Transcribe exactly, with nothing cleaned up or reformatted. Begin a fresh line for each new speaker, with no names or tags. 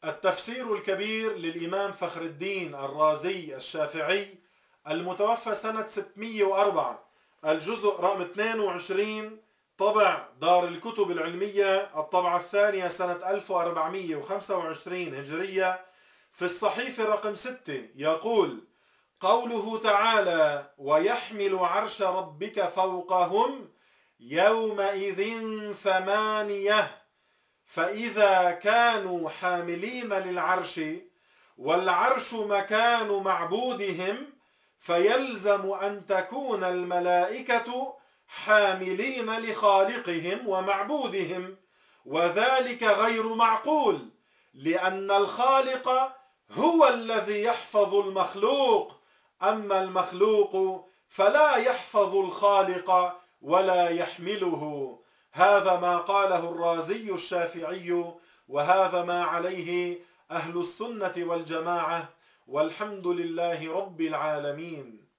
التفسير الكبير للإمام فخر الدين الرازي الشافعي المتوفى سنة ستمئة وأربعة، الجزء رقم اثنين وعشرين، طبع دار الكتب العلمية، الطبعة الثانية سنة ألف وأربعمئة وخمسة وعشرين هجرية، في الصحيفة رقم ستة، يقول: قوله تعالى: ويحمل عرش ربك فوقهم يومئذ ثمانية، فإذا كانوا حاملين للعرش والعرش مكان معبودهم فيلزم أن تكون الملائكة حاملين لخالقهم ومعبودهم، وذلك غير معقول، لأن الخالق هو الذي يحفظ المخلوق، أما المخلوق فلا يحفظ الخالق ولا يحمله. هذا ما قاله الرازي الشافعي، وهذا ما عليه أهل السنة والجماعة، والحمد لله رب العالمين.